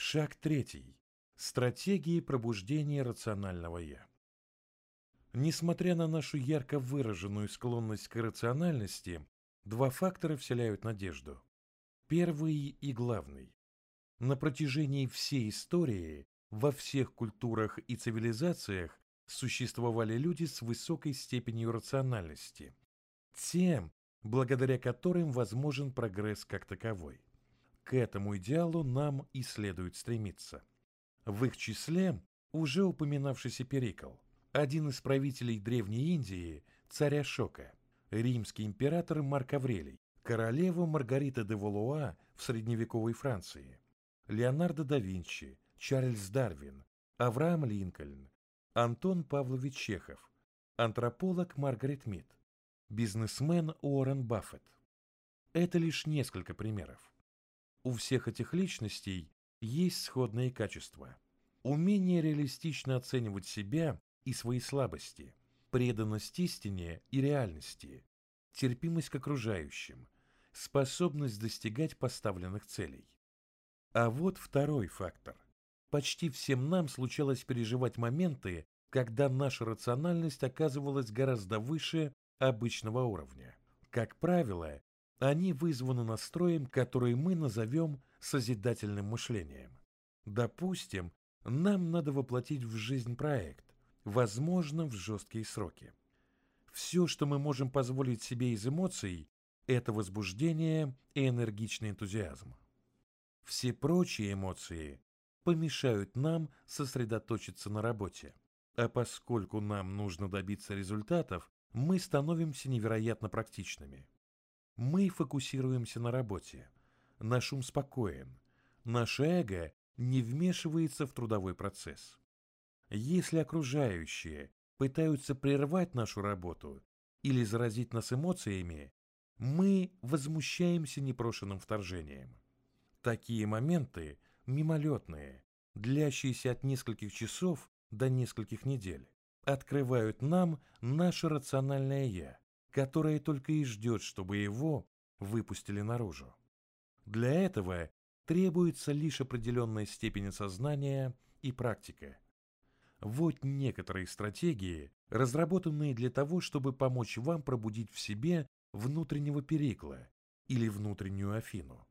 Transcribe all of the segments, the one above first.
Шаг третий. Стратегии пробуждения рационального «я». Несмотря на нашу ярко выраженную склонность к иррациональности, два фактора вселяют надежду. Первый и главный. На протяжении всей истории, во всех культурах и цивилизациях существовали люди с высокой степенью рациональности, тем, благодаря которым возможен прогресс как таковой. К этому идеалу нам и следует стремиться. В их числе уже упоминавшийся Перикл, один из правителей Древней Индии, царь Ашока, римский император Марк Аврелий, королева Маргарита де Валуа в средневековой Франции, Леонардо да Винчи, Чарльз Дарвин, Авраам Линкольн, Антон Павлович Чехов, антрополог Маргарет Мид, бизнесмен Уоррен Баффет. Это лишь несколько примеров. У всех этих личностей есть сходные качества. Умение реалистично оценивать себя и свои слабости, преданность истине и реальности, терпимость к окружающим, способность достигать поставленных целей. А вот второй фактор. Почти всем нам случалось переживать моменты, когда наша рациональность оказывалась гораздо выше обычного уровня. Как правило, они вызваны настроем, который мы назовем созидательным мышлением. Допустим, нам надо воплотить в жизнь проект, возможно, в жесткие сроки. Все, что мы можем позволить себе из эмоций, это возбуждение и энергичный энтузиазм. Все прочие эмоции помешают нам сосредоточиться на работе. А поскольку нам нужно добиться результатов, мы становимся невероятно практичными. Мы фокусируемся на работе. Наш ум спокоен. Наше эго не вмешивается в трудовой процесс. Если окружающие пытаются прервать нашу работу или заразить нас эмоциями, мы возмущаемся непрошенным вторжением. Такие моменты мимолетные, длящиеся от нескольких часов до нескольких недель, открывают нам наше рациональное «я», которое только и ждет, чтобы его выпустили наружу. Для этого требуется лишь определенная степень осознания и практика. Вот некоторые стратегии, разработанные для того, чтобы помочь вам пробудить в себе внутреннего Перикла или внутреннюю Афину.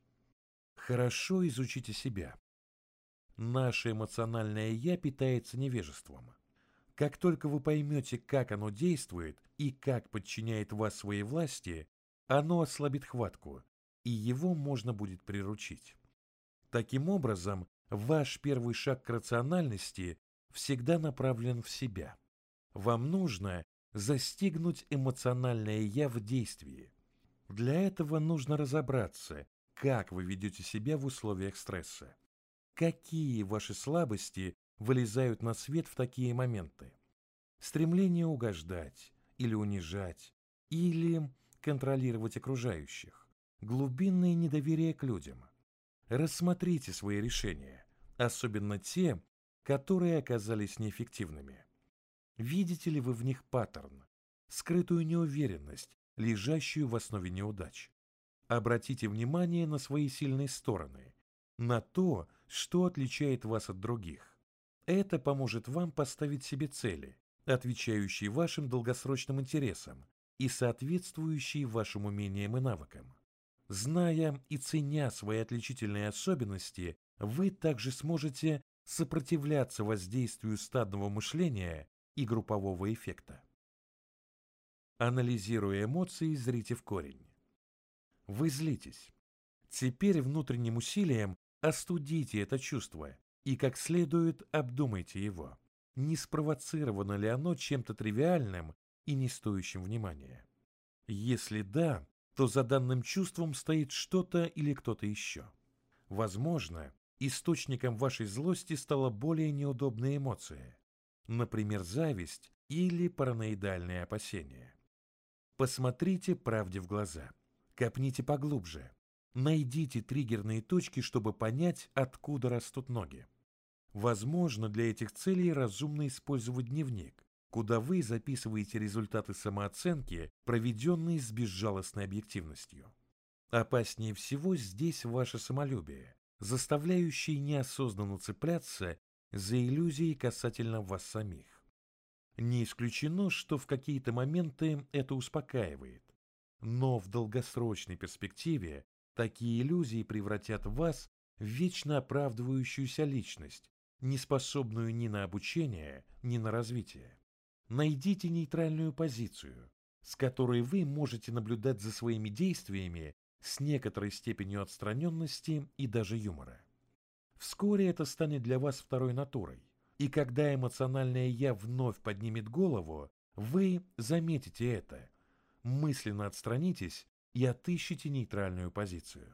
Хорошо изучите себя. Наше эмоциональное «я» питается невежеством. Как только вы поймете, как оно действует и как подчиняет вас своей власти, оно ослабит хватку, и его можно будет приручить. Таким образом, ваш первый шаг к рациональности всегда направлен в себя. Вам нужно застигнуть эмоциональное «я» в действии. Для этого нужно разобраться, как вы ведете себя в условиях стресса. Какие ваши слабости вылезают на свет в такие моменты? Стремление угождать или унижать, или контролировать окружающих. Глубинное недоверие к людям. Рассмотрите свои решения, особенно те, которые оказались неэффективными. Видите ли вы в них паттерн, скрытую неуверенность, лежащую в основе неудач? Обратите внимание на свои сильные стороны, на то, что отличает вас от других. Это поможет вам поставить себе цели, отвечающие вашим долгосрочным интересам и соответствующие вашим умениям и навыкам. Зная и ценя свои отличительные особенности, вы также сможете сопротивляться воздействию стадного мышления и группового эффекта. Анализируя эмоции, зрите в корень. Вы злитесь. Теперь внутренним усилием остудите это чувство и как следует обдумайте его. Не спровоцировано ли оно чем-то тривиальным и не стоящим внимания? Если да, то за данным чувством стоит что-то или кто-то еще. Возможно, источником вашей злости стала более неудобная эмоция, например, зависть или параноидальные опасения. Посмотрите правде в глаза, копните поглубже, найдите триггерные точки, чтобы понять, откуда растут ноги. Возможно, для этих целей разумно использовать дневник, куда вы записываете результаты самооценки, проведенные с безжалостной объективностью. Опаснее всего здесь ваше самолюбие, заставляющие неосознанно цепляться за иллюзии касательно вас самих. Не исключено, что в какие-то моменты это успокаивает, но в долгосрочной перспективе такие иллюзии превратят вас в вечно оправдывающуюся личность, не способную ни на обучение, ни на развитие. Найдите нейтральную позицию, с которой вы можете наблюдать за своими действиями с некоторой степенью отстраненности и даже юмора. Вскоре это станет для вас второй натурой, и когда эмоциональное «я» вновь поднимет голову, вы заметите это, мысленно отстранитесь и отыщите нейтральную позицию.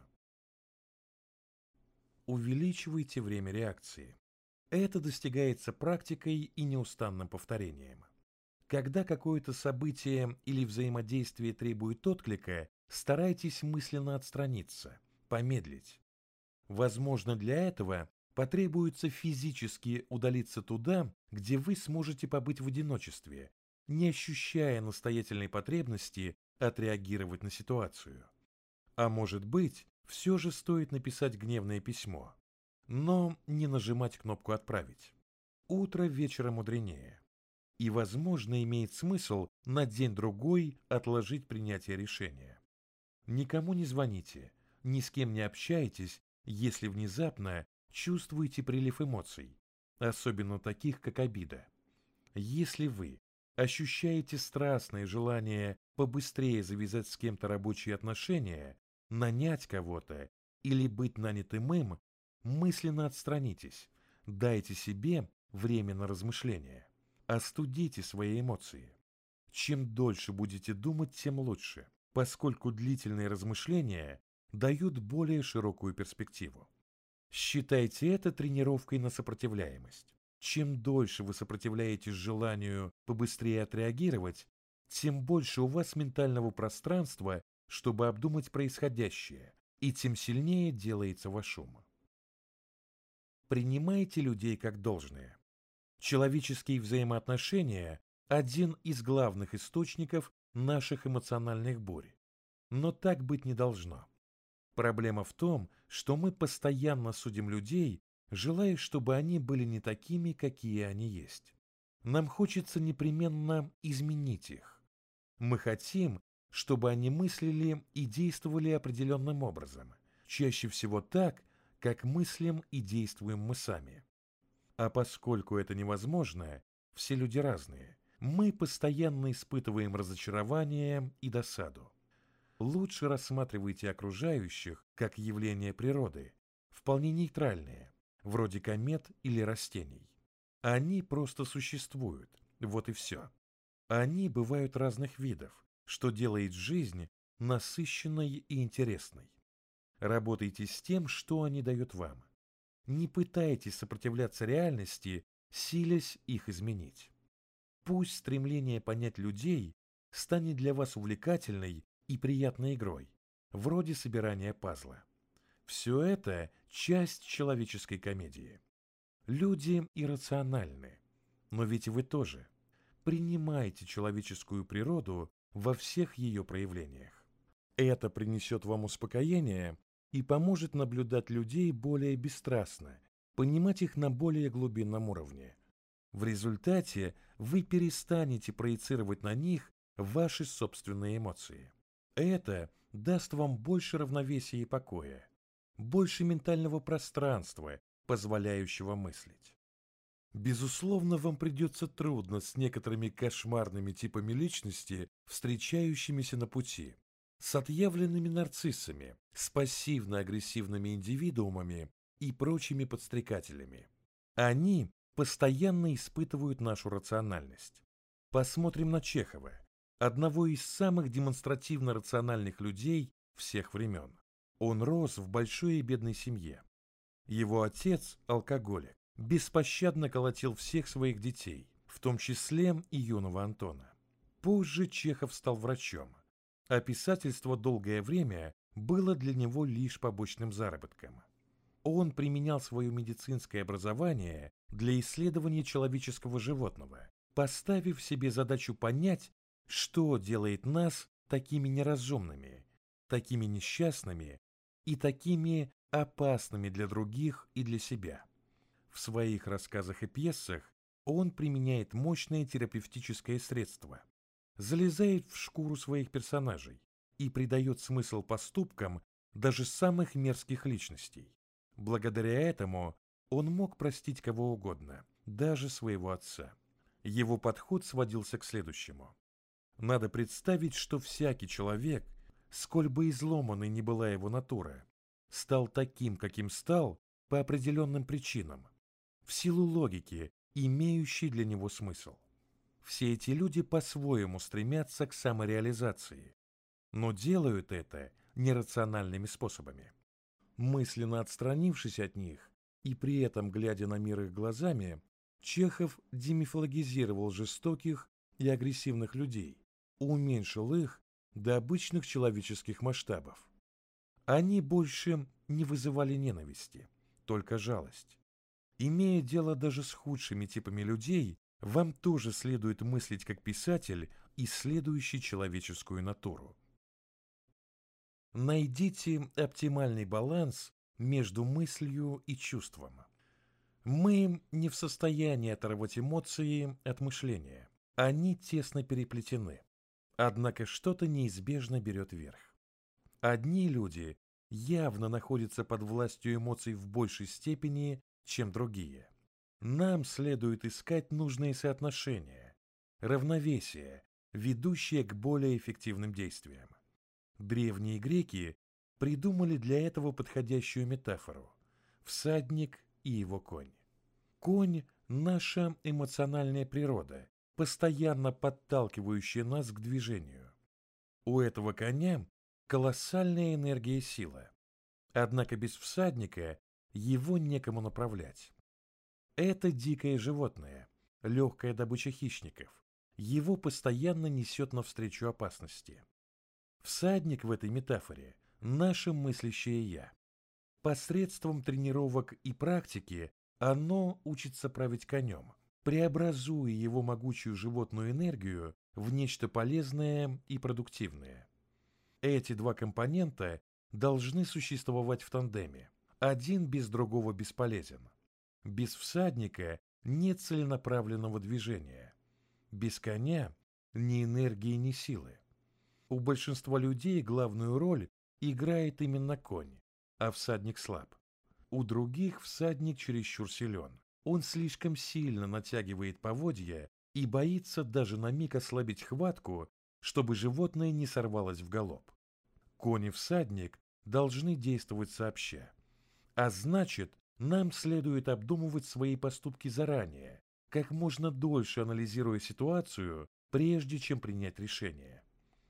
Увеличивайте время реакции. Это достигается практикой и неустанным повторением. Когда какое-то событие или взаимодействие требует отклика, старайтесь мысленно отстраниться, помедлить. Возможно, для этого потребуется физически удалиться туда, где вы сможете побыть в одиночестве, не ощущая настоятельной потребности отреагировать на ситуацию. А может быть, все же стоит написать гневное письмо, но не нажимать кнопку «Отправить». Утро вечера мудренее. И, возможно, имеет смысл на день-другой отложить принятие решения. Никому не звоните, ни с кем не общайтесь, если внезапно чувствуете прилив эмоций, особенно таких, как обида. Если вы ощущаете страстное желание побыстрее завязать с кем-то рабочие отношения, нанять кого-то или быть нанятым им, мысленно отстранитесь, дайте себе время на размышление. Остудите свои эмоции. Чем дольше будете думать, тем лучше, поскольку длительные размышления дают более широкую перспективу. Считайте это тренировкой на сопротивляемость. Чем дольше вы сопротивляетесь желанию побыстрее отреагировать, тем больше у вас ментального пространства, чтобы обдумать происходящее, и тем сильнее делается ваш ум. Принимайте людей как должное. Человеческие взаимоотношения – один из главных источников наших эмоциональных бурь. Но так быть не должно. Проблема в том, что мы постоянно судим людей, желая, чтобы они были не такими, какие они есть. Нам хочется непременно изменить их. Мы хотим, чтобы они мыслили и действовали определенным образом, чаще всего так, как мыслим и действуем мы сами. А поскольку это невозможно, все люди разные, мы постоянно испытываем разочарование и досаду. Лучше рассматривайте окружающих как явление природы, вполне нейтральные, вроде комет или растений. Они просто существуют, вот и все. Они бывают разных видов, что делает жизнь насыщенной и интересной. Работайте с тем, что они дают вам. Не пытайтесь сопротивляться реальности, силясь их изменить. Пусть стремление понять людей станет для вас увлекательной и приятной игрой, вроде собирания пазла. Все это часть человеческой комедии. Люди иррациональны, но ведь вы тоже. Принимайте человеческую природу во всех ее проявлениях. Это принесет вам успокоение и поможет наблюдать людей более бесстрастно, понимать их на более глубинном уровне. В результате вы перестанете проецировать на них ваши собственные эмоции. Это даст вам больше равновесия и покоя, больше ментального пространства, позволяющего мыслить. Безусловно, вам придется трудно с некоторыми кошмарными типами личности, встречающимися на пути, с отъявленными нарциссами, с пассивно-агрессивными индивидуумами и прочими подстрекателями. Они постоянно испытывают нашу рациональность. Посмотрим на Чехова, одного из самых демонстративно рациональных людей всех времен. Он рос в большой и бедной семье. Его отец, алкоголик, беспощадно колотил всех своих детей, в том числе и юного Антона. Позже Чехов стал врачом, а писательство долгое время было для него лишь побочным заработком. Он применял свое медицинское образование для исследования человеческого животного, поставив себе задачу понять, что делает нас такими неразумными, такими несчастными и такими опасными для других и для себя. В своих рассказах и пьесах он применяет мощное терапевтическое средство, залезает в шкуру своих персонажей и придает смысл поступкам даже самых мерзких личностей. Благодаря этому он мог простить кого угодно, даже своего отца. Его подход сводился к следующему. Надо представить, что всякий человек, сколь бы изломанной ни была его натура, стал таким, каким стал, по определенным причинам, в силу логики, имеющей для него смысл. Все эти люди по-своему стремятся к самореализации, но делают это нерациональными способами. Мысленно отстранившись от них и при этом глядя на мир их глазами, Чехов демифологизировал жестоких и агрессивных людей, уменьшил их до обычных человеческих масштабов. Они больше не вызывали ненависти, только жалость. Имея дело даже с худшими типами людей, вам тоже следует мыслить как писатель, исследующий человеческую натуру. Найдите оптимальный баланс между мыслью и чувством. Мы не в состоянии оторвать эмоции от мышления. Они тесно переплетены. Однако что-то неизбежно берет верх. Одни люди явно находятся под властью эмоций в большей степени, чем другие. Нам следует искать нужные соотношения, равновесие, ведущее к более эффективным действиям. Древние греки придумали для этого подходящую метафору – всадник и его конь. Конь – наша эмоциональная природа, постоянно подталкивающая нас к движению. У этого коня колоссальная энергия и сила. Однако без всадника его некому направлять. Это дикое животное, легкая добыча хищников. Его постоянно несет навстречу опасности. Всадник в этой метафоре – наше мыслящее «я». Посредством тренировок и практики оно учится править конем, преобразуя его могучую животную энергию в нечто полезное и продуктивное. Эти два компонента должны существовать в тандеме. Один без другого бесполезен. Без всадника нет целенаправленного движения. Без коня ни энергии, ни силы. У большинства людей главную роль играет именно конь, а всадник слаб. У других всадник чересчур силен. Он слишком сильно натягивает поводья и боится даже на миг ослабить хватку, чтобы животное не сорвалось в галоп. Конь и всадник должны действовать сообща. А значит, нам следует обдумывать свои поступки заранее, как можно дольше анализируя ситуацию, прежде чем принять решение.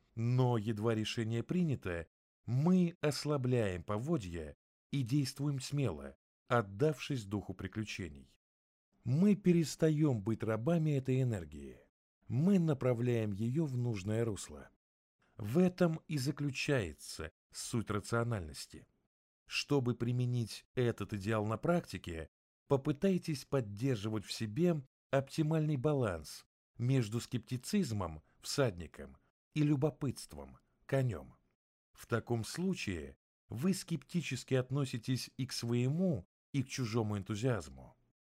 Но едва решение принято, мы ослабляем поводья и действуем смело, отдавшись духу приключений. Мы перестаем быть рабами этой энергии. Мы направляем ее в нужное русло. В этом и заключается суть рациональности. Чтобы применить этот идеал на практике, попытайтесь поддерживать в себе оптимальный баланс между скептицизмом, всадником, и любопытством, конем. В таком случае вы скептически относитесь и к своему, и к чужому энтузиазму.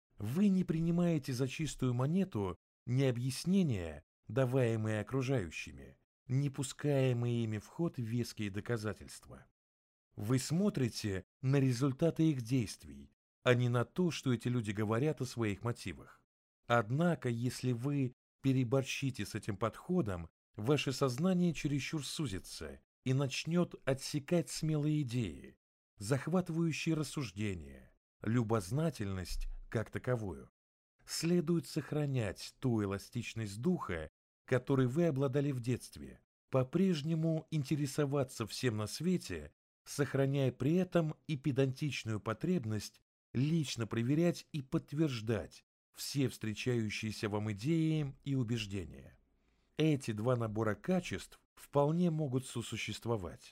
Вы не принимаете за чистую монету ни объяснения, даваемые окружающими, не пускаемые ими в ход веские доказательства. Вы смотрите на результаты их действий, а не на то, что эти люди говорят о своих мотивах. Однако, если вы переборщите с этим подходом, ваше сознание чересчур сузится и начнет отсекать смелые идеи, захватывающие рассуждения, любознательность как таковую. Следует сохранять ту эластичность духа, которой вы обладали в детстве, по-прежнему интересоваться всем на свете, сохраняя при этом и педантичную потребность лично проверять и подтверждать все встречающиеся вам идеи и убеждения. Эти два набора качеств вполне могут сосуществовать.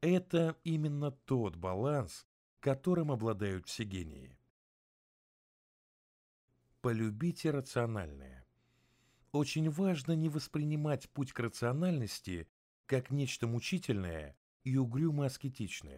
Это именно тот баланс, которым обладают все гении. Полюбите рациональное. Очень важно не воспринимать путь к рациональности как нечто мучительное и угрюмо-аскетичное.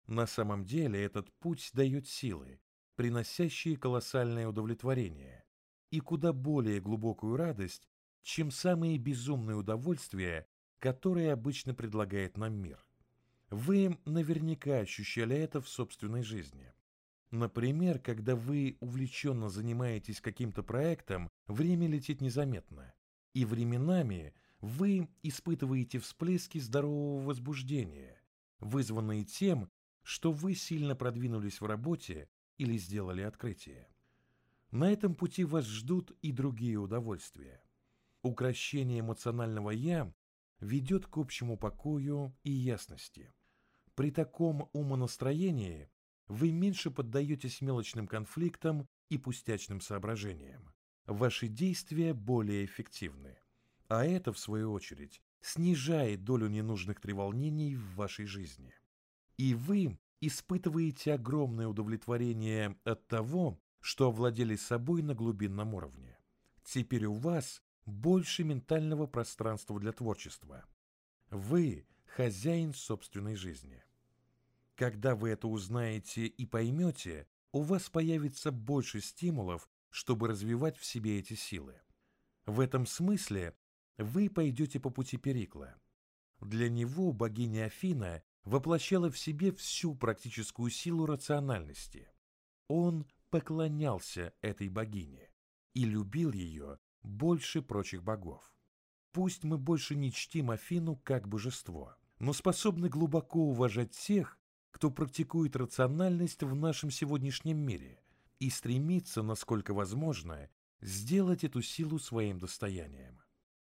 На самом деле этот путь дает силы, приносящие колоссальное удовлетворение и куда более глубокую радость, чем самые безумные удовольствия, которые обычно предлагает нам мир. Вы наверняка ощущали это в собственной жизни. Например, когда вы увлеченно занимаетесь каким-то проектом, время летит незаметно, и временами вы испытываете всплески здорового возбуждения, вызванные тем, что вы сильно продвинулись в работе или сделали открытие. На этом пути вас ждут и другие удовольствия. Укрощение эмоционального «я» ведет к общему покою и ясности. При таком умонастроении вы меньше поддаетесь мелочным конфликтам и пустячным соображениям. Ваши действия более эффективны. А это, в свою очередь, снижает долю ненужных треволнений в вашей жизни. И вы испытываете огромное удовлетворение от того, что овладели собой на глубинном уровне. Теперь у вас больше ментального пространства для творчества. Вы хозяин собственной жизни. Когда вы это узнаете и поймете, у вас появится больше стимулов, чтобы развивать в себе эти силы. В этом смысле вы пойдете по пути Перикла. Для него богиня Афина воплощала в себе всю практическую силу рациональности. Он поклонялся этой богине и любил ее больше прочих богов. Пусть мы больше не чтим Афину как божество, но способны глубоко уважать тех, кто практикует рациональность в нашем сегодняшнем мире и стремится, насколько возможно, сделать эту силу своим достоянием.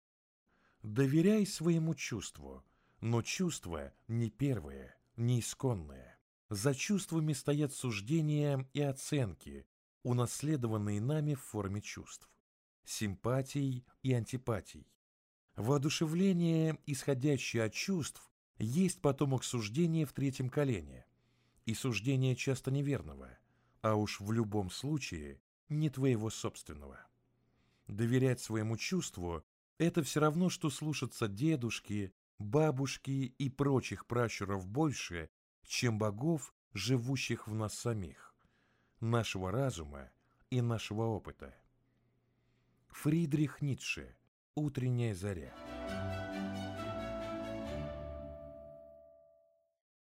Доверяй своему чувству, но чувство не первое, не исконное. За чувствами стоят суждения и оценки, унаследованные нами в форме чувств, симпатий и антипатий. Воодушевление, исходящее от чувств, есть потомок суждения в третьем колене, и суждение часто неверного, а уж в любом случае не твоего собственного. Доверять своему чувству – это все равно, что слушаться дедушки, бабушки и прочих пращуров больше, чем богов, живущих в нас самих, нашего разума и нашего опыта. Фридрих Ницше. Утренняя заря.